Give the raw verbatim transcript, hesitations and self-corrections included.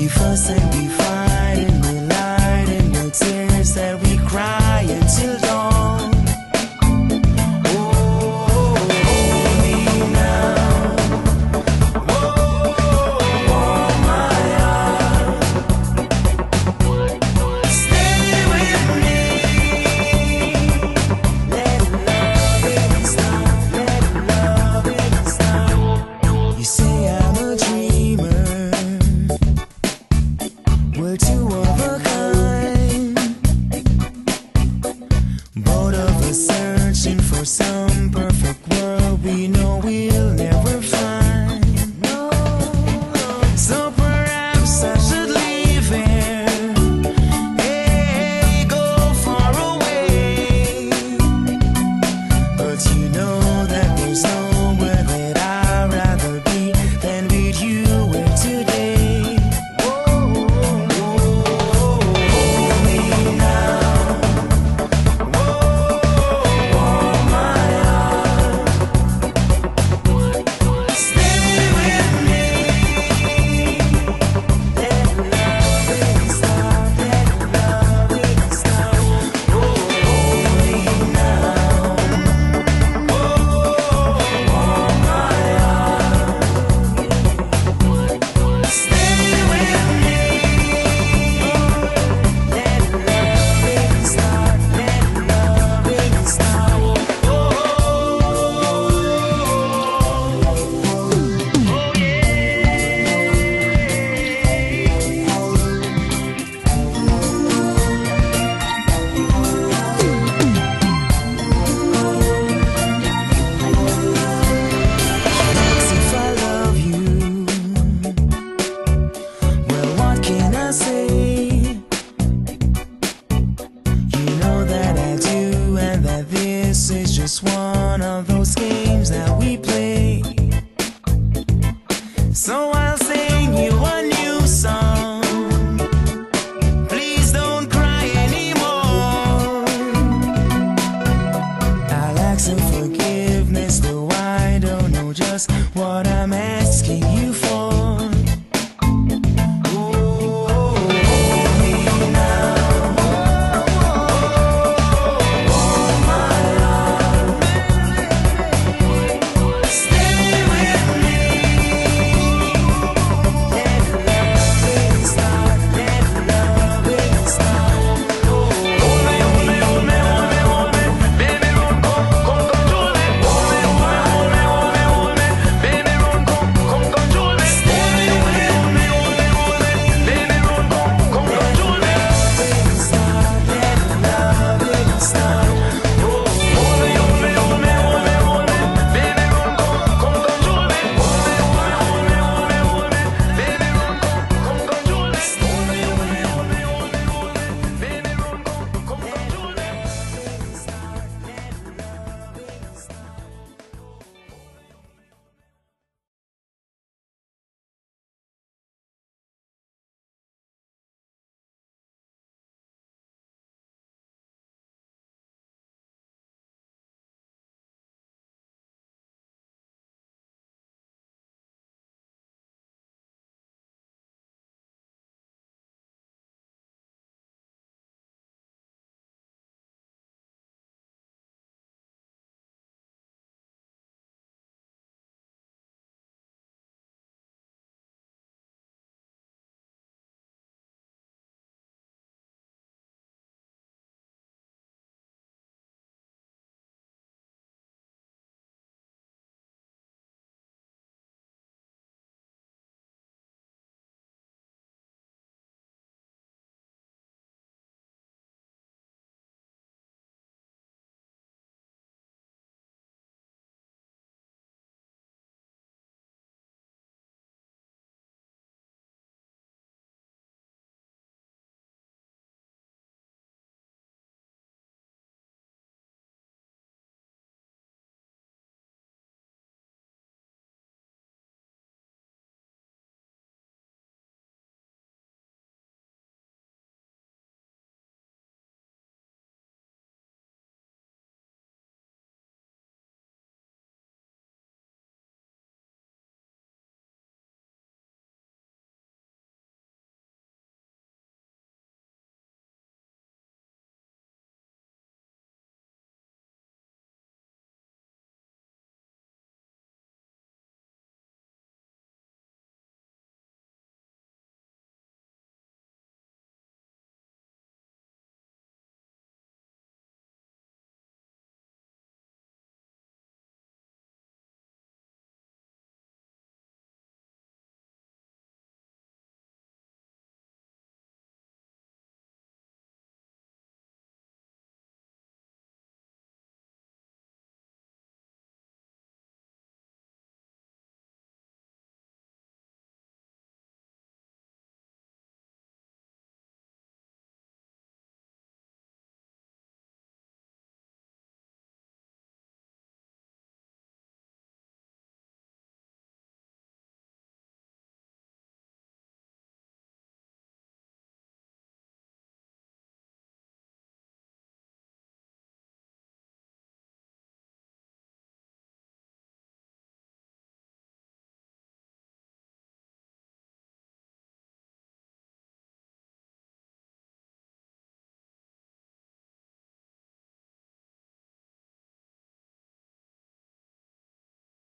We fuss and we fight and we light in the tears that we cry until dawn. Oh, hold me now. Oh, warm my heart. Stay with me. Let love it start. Let love it start. You say I'm a dreamer. We're two of a kind. Both of us searching for some perfect world we know we'll never find. No. So perhaps I should leave here. Hey, go far away. But you know that there's nowhere that I'd rather be than with you here today. Say